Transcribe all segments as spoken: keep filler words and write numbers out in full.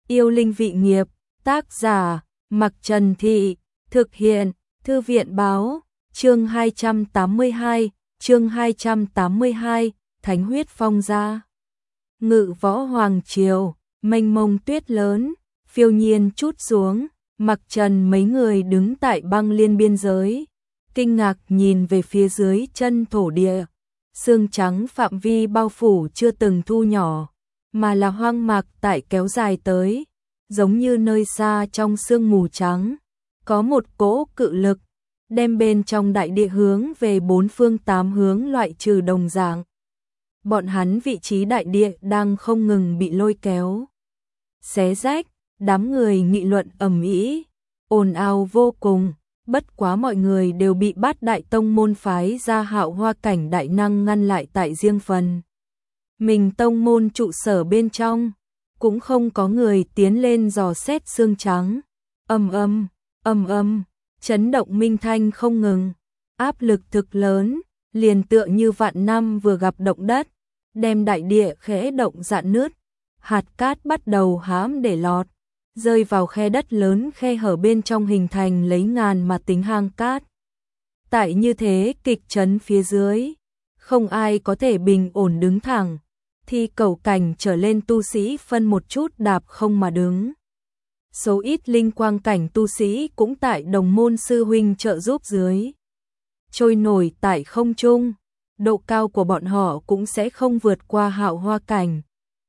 Yêu linh vị nghiệp, tác giả, Mặc Trần Thị, thực hiện, Thư viện báo, chương hai trăm tám mươi hai, chương hai trăm tám mươi hai, Thánh huyết phong ra. Ngự võ hoàng triều, mênh mông tuyết lớn, phiêu nhiên trút xuống, Mặc Trần mấy người đứng tại băng liên biên giới, kinh ngạc nhìn về phía dưới chân thổ địa. Sương trắng phạm vi bao phủ chưa từng thu nhỏ, mà là hoang mạc tại kéo dài tới, giống như nơi xa trong sương mù trắng, có một cỗ cự lực, đem bên trong đại địa hướng về bốn phương tám hướng loại trừ đồng dạng. Bọn hắn vị trí đại địa đang không ngừng bị lôi kéo, xé rách, đám người nghị luận ầm ĩ, ồn ào vô cùng. Bất quá mọi người đều bị Bát Đại Tông môn phái ra Hạo Hoa cảnh đại năng ngăn lại tại riêng phần. Mình tông môn trụ sở bên trong, cũng không có người tiến lên dò xét xương trắng. Ầm ầm, ầm ầm, chấn động minh thanh không ngừng, áp lực thực lớn, liền tựa như vạn năm vừa gặp động đất, đem đại địa khẽ động rạn nứt, hạt cát bắt đầu hãm để lọt, rơi vào khe đất lớn khe hở bên trong hình thành lấy ngàn mà tính hang cát. Tại như thế kịch chấn phía dưới, không ai có thể bình ổn đứng thẳng, thì cầu cảnh trở lên tu sĩ phân một chút đạp không mà đứng. Số ít linh quang cảnh tu sĩ cũng tại đồng môn sư huynh trợ giúp dưới, trôi nổi tại không trung, độ cao của bọn họ cũng sẽ không vượt qua Hạo Hoa cảnh.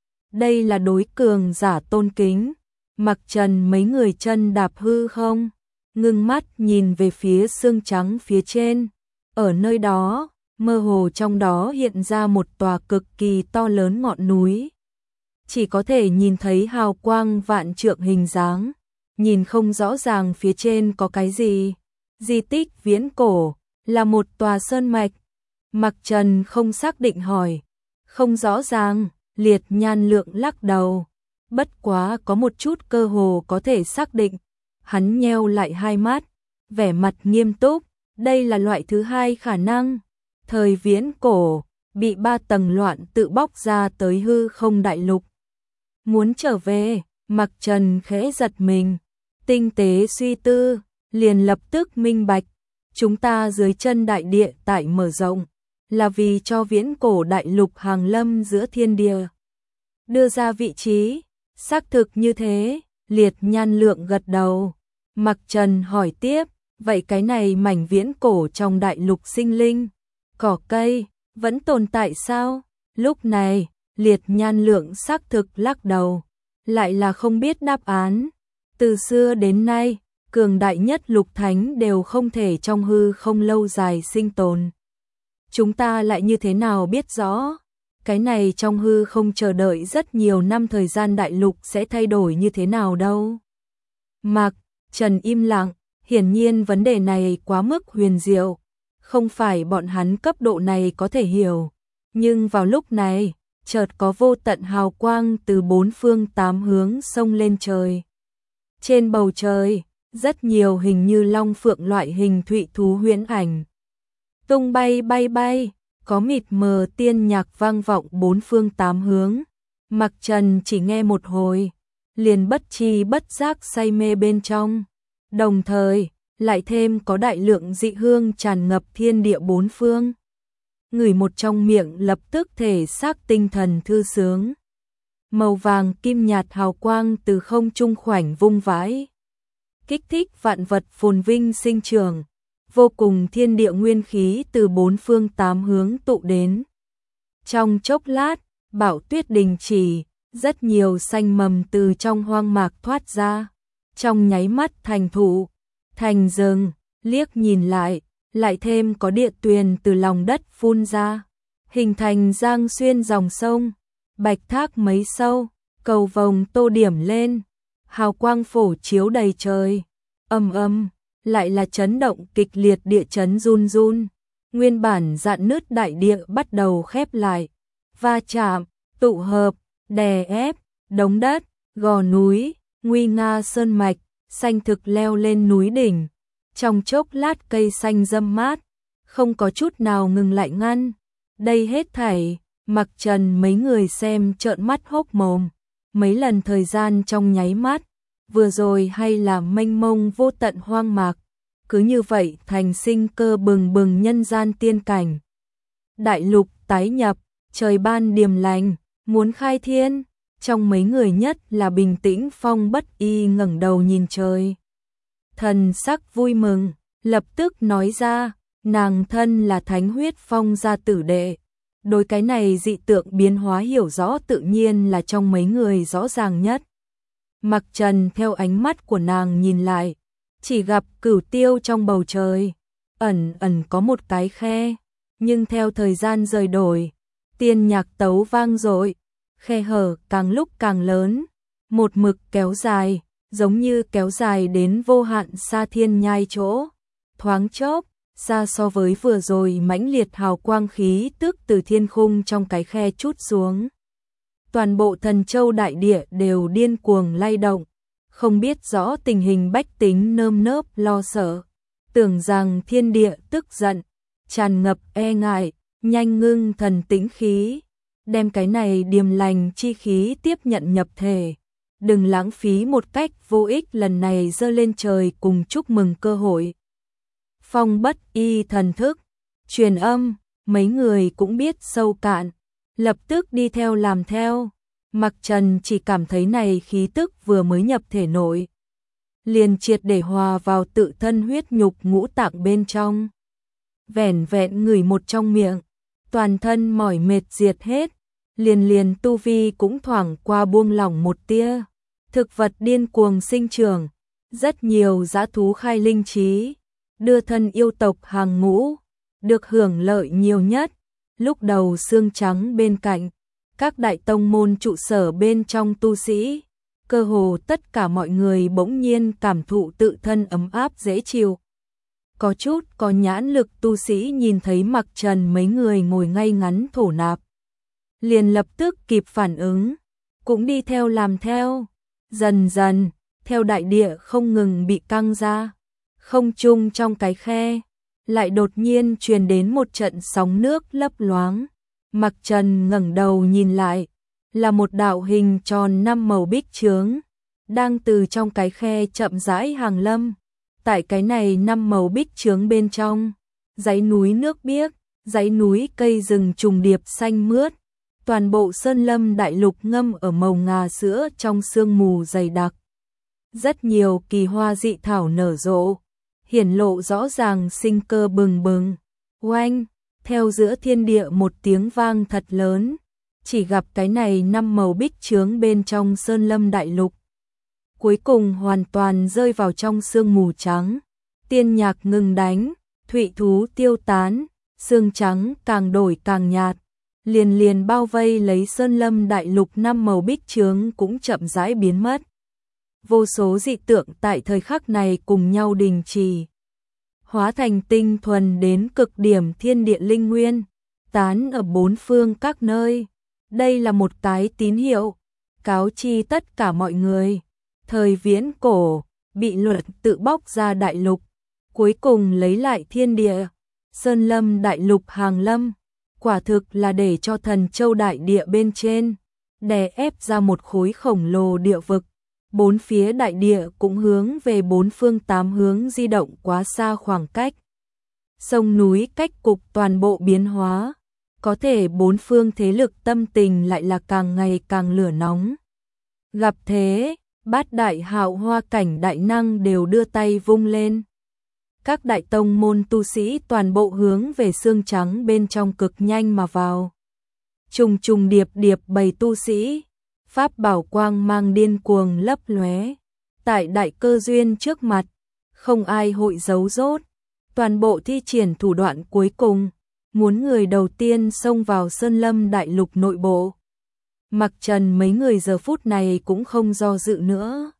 Đây là đối cường giả tôn kính. Mặc Trần mấy người chân đạp hư không, ngưng mắt nhìn về phía xương trắng phía trên. Ở nơi đó, mơ hồ trong đó hiện ra một tòa cực kỳ to lớn ngọn núi. Chỉ có thể nhìn thấy hào quang vạn trượng hình dáng, nhìn không rõ ràng phía trên có cái gì. Di tích viễn cổ, là một tòa sơn mạch. Mặc Trần không xác định hỏi, không rõ ràng, Liệt Nhan Lượng lắc đầu. Bất quá có một chút cơ hồ có thể xác định. Hắn nheo lại hai mắt, vẻ mặt nghiêm túc, đây là loại thứ hai khả năng. Thời viễn cổ, bị ba tầng loạn tự bóc ra tới hư không đại lục. Muốn trở về, Mặc Trần khẽ giật mình, tinh tế suy tư, liền lập tức minh bạch. Chúng ta dưới chân đại địa tại mở rộng, là vì cho viễn cổ đại lục hàng lâm giữa thiên địa. Đưa ra vị trí. Xác thực như thế, Liệt Nhan Lượng gật đầu. Mặc Trần hỏi tiếp, vậy cái này mảnh viễn cổ trong đại lục sinh linh, cỏ cây, vẫn tồn tại sao? Lúc này, Liệt Nhan Lượng xác thực lắc đầu, lại là không biết đáp án. Từ xưa đến nay, cường đại nhất lục thánh đều không thể trong hư không lâu dài sinh tồn. Chúng ta lại như thế nào biết rõ? Cái này trong hư không chờ đợi rất nhiều năm thời gian đại lục sẽ thay đổi như thế nào đâu. Mặc Trần im lặng, hiển nhiên vấn đề này quá mức huyền diệu, không phải bọn hắn cấp độ này có thể hiểu. Nhưng vào lúc này, chợt có vô tận hào quang từ bốn phương tám hướng xông lên trời. Trên bầu trời, rất nhiều hình như long phượng loại hình thụy thú huyễn ảnh. Tung bay bay bay. Có mịt mờ tiên nhạc vang vọng bốn phương tám hướng. Mặc Trần chỉ nghe một hồi, liền bất chi bất giác say mê bên trong. Đồng thời, lại thêm có đại lượng dị hương tràn ngập thiên địa bốn phương. Ngửi một trong miệng lập tức thể xác tinh thần thư sướng. Màu vàng kim nhạt hào quang từ không trung khoảnh vung vãi, kích thích vạn vật phồn vinh sinh trưởng. Vô cùng thiên địa nguyên khí từ bốn phương tám hướng tụ đến. Trong chốc lát, bão tuyết đình chỉ, rất nhiều xanh mầm từ trong hoang mạc thoát ra. Trong nháy mắt thành thụ, thành rừng, liếc nhìn lại, lại thêm có địa tuyền từ lòng đất phun ra. Hình thành giang xuyên dòng sông, bạch thác mấy sâu, cầu vồng tô điểm lên. Hào quang phổ chiếu đầy trời, ầm ầm. Lại là chấn động kịch liệt địa chấn run run, nguyên bản rạn nứt đại địa bắt đầu khép lại, va chạm, tụ hợp, đè ép, đống đất, gò núi, nguy nga sơn mạch, xanh thực leo lên núi đỉnh. Trong chốc lát cây xanh râm mát, không có chút nào ngừng lại ngăn. Đây hết thảy, Mặc Trần mấy người xem trợn mắt hốc mồm, mấy lần thời gian trong nháy mắt, vừa rồi hay là mênh mông vô tận hoang mạc, cứ như vậy thành sinh cơ bừng bừng nhân gian tiên cảnh. Đại lục tái nhập, trời ban điềm lành, muốn khai thiên, trong mấy người nhất là bình tĩnh Phong Bất Y ngẩng đầu nhìn trời. Thần sắc vui mừng, lập tức nói ra, nàng thân là thánh huyết phong gia tử đệ. Đối cái này dị tượng biến hóa hiểu rõ tự nhiên là trong mấy người rõ ràng nhất. Mặc Trần theo ánh mắt của nàng nhìn lại, chỉ gặp cửu tiêu trong bầu trời, ẩn ẩn có một cái khe, nhưng theo thời gian rời đổi, tiên nhạc tấu vang dội, khe hở càng lúc càng lớn, một mực kéo dài, giống như kéo dài đến vô hạn xa thiên nhai chỗ, thoáng chốc, xa so với vừa rồi mãnh liệt hào quang khí tức từ thiên khung trong cái khe chút xuống. Toàn bộ Thần Châu đại địa đều điên cuồng lay động, không biết rõ tình hình bách tính nơm nớp lo sợ, tưởng rằng thiên địa tức giận, tràn ngập e ngại, nhanh ngưng thần tĩnh khí, đem cái này điềm lành chi khí tiếp nhận nhập thể. Đừng lãng phí một cách vô ích lần này giơ lên trời cùng chúc mừng cơ hội. Phong Bất Y thần thức, truyền âm, mấy người cũng biết sâu cạn, lập tức đi theo làm theo. Mặc Trần chỉ cảm thấy này khí tức vừa mới nhập thể nội, liền triệt để hòa vào tự thân huyết nhục ngũ tạng bên trong. Vẻn vẹn ngửi một trong miệng, toàn thân mỏi mệt diệt hết, liền liền tu vi cũng thoảng qua buông lỏng một tia. Thực vật điên cuồng sinh trưởng, rất nhiều dã thú khai linh trí, đưa thân yêu tộc hàng ngũ, được hưởng lợi nhiều nhất. Lúc đầu xương trắng bên cạnh, các đại tông môn trụ sở bên trong tu sĩ, cơ hồ tất cả mọi người bỗng nhiên cảm thụ tự thân ấm áp dễ chịu. Có chút có nhãn lực tu sĩ nhìn thấy Mặc Trần mấy người ngồi ngay ngắn thổ nạp, liền lập tức kịp phản ứng, cũng đi theo làm theo. Dần dần, theo đại địa không ngừng bị căng ra, không trung trong cái khe, lại đột nhiên truyền đến một trận sóng nước lấp loáng. Mặc Trần ngẩng đầu nhìn lại, là một đạo hình tròn năm màu bích chướng, đang từ trong cái khe chậm rãi hàng lâm. Tại cái này năm màu bích chướng bên trong, dãy núi nước biếc, dãy núi cây rừng trùng điệp xanh mướt, toàn bộ sơn lâm đại lục ngâm ở màu ngà sữa trong sương mù dày đặc. Rất nhiều kỳ hoa dị thảo nở rộ, hiển lộ rõ ràng sinh cơ bừng bừng. Oanh, theo giữa thiên địa một tiếng vang thật lớn, chỉ gặp cái này năm màu bích chướng bên trong sơn lâm đại lục. Cuối cùng hoàn toàn rơi vào trong sương mù trắng, tiên nhạc ngừng đánh, thụy thú tiêu tán, sương trắng càng đổi càng nhạt. Liền liền bao vây lấy sơn lâm đại lục năm màu bích chướng cũng chậm rãi biến mất. Vô số dị tượng tại thời khắc này cùng nhau đình trì, hóa thành tinh thuần đến cực điểm thiên địa linh nguyên, tán ở bốn phương các nơi. Đây là một cái tín hiệu, cáo chi tất cả mọi người. Thời viễn cổ, bị luật tự bóc ra đại lục, cuối cùng lấy lại thiên địa, sơn lâm đại lục hàng lâm. Quả thực là để cho Thần Châu đại địa bên trên đè ép ra một khối khổng lồ địa vực, bốn phía đại địa cũng hướng về bốn phương tám hướng di động quá xa khoảng cách. Sông núi cách cục toàn bộ biến hóa, có thể bốn phương thế lực tâm tình lại là càng ngày càng lửa nóng. Gặp thế, bát đại hạo hoa cảnh đại năng đều đưa tay vung lên. Các đại tông môn tu sĩ toàn bộ hướng về xương trắng bên trong cực nhanh mà vào. Trùng trùng điệp điệp bầy tu sĩ, pháp bảo quang mang điên cuồng lấp lóe. Tại đại cơ duyên trước mặt, không ai hội giấu rốt, toàn bộ thi triển thủ đoạn cuối cùng, muốn người đầu tiên xông vào sơn lâm đại lục nội bộ. Mặc Trần mấy người giờ phút này cũng không do dự nữa.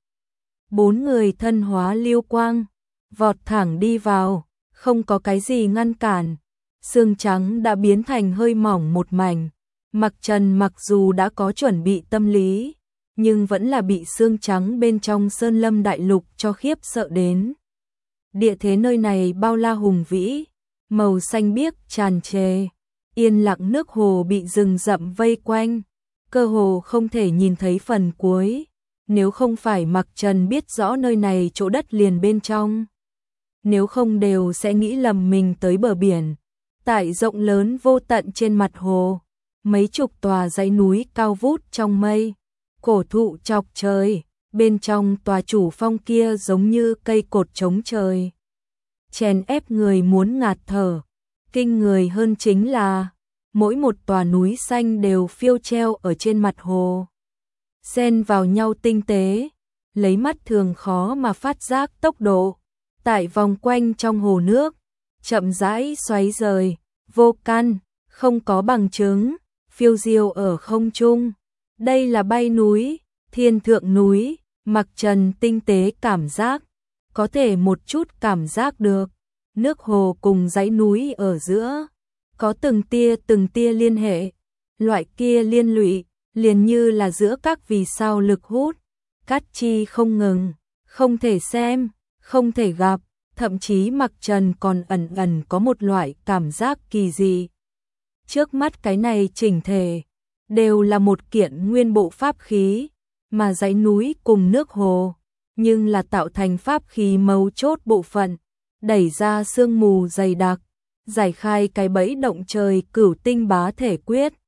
Bốn người thân hóa liêu quang, vọt thẳng đi vào, không có cái gì ngăn cản. Xương trắng đã biến thành hơi mỏng một mảnh. Mặc Trần mặc dù đã có chuẩn bị tâm lý, nhưng vẫn là bị xương trắng bên trong sơn lâm đại lục cho khiếp sợ đến. Địa thế nơi này bao la hùng vĩ, màu xanh biếc tràn trề, yên lặng nước hồ bị rừng rậm vây quanh, cơ hồ không thể nhìn thấy phần cuối. Nếu không phải Mặc Trần biết rõ nơi này chỗ đất liền bên trong, nếu không đều sẽ nghĩ lầm mình tới bờ biển. Tại rộng lớn vô tận trên mặt hồ, mấy chục tòa dãy núi cao vút trong mây, cổ thụ chọc trời, bên trong tòa chủ phong kia giống như cây cột chống trời, chèn ép người muốn ngạt thở. Kinh người hơn chính là mỗi một tòa núi xanh đều phiêu treo ở trên mặt hồ, xen vào nhau tinh tế, lấy mắt thường khó mà phát giác tốc độ. Tại vòng quanh trong hồ nước, chậm rãi xoáy rời, vô căn, không có bằng chứng, phiêu diêu ở không trung. Đây là bay núi, thiên thượng núi. Mặc Trần tinh tế cảm giác, có thể một chút cảm giác được, nước hồ cùng dãy núi ở giữa, có từng tia từng tia liên hệ, loại kia liên lụy, liền như là giữa các vì sao lực hút, cắt chi không ngừng, không thể xem, không thể gặp, thậm chí Mặc Trần còn ẩn ẩn có một loại cảm giác kỳ dị. Trước mắt cái này chỉnh thể, đều là một kiện nguyên bộ pháp khí, mà dãy núi cùng nước hồ, nhưng là tạo thành pháp khí mấu chốt bộ phận, đẩy ra sương mù dày đặc, giải khai cái bẫy động trời cửu tinh bá thể quyết,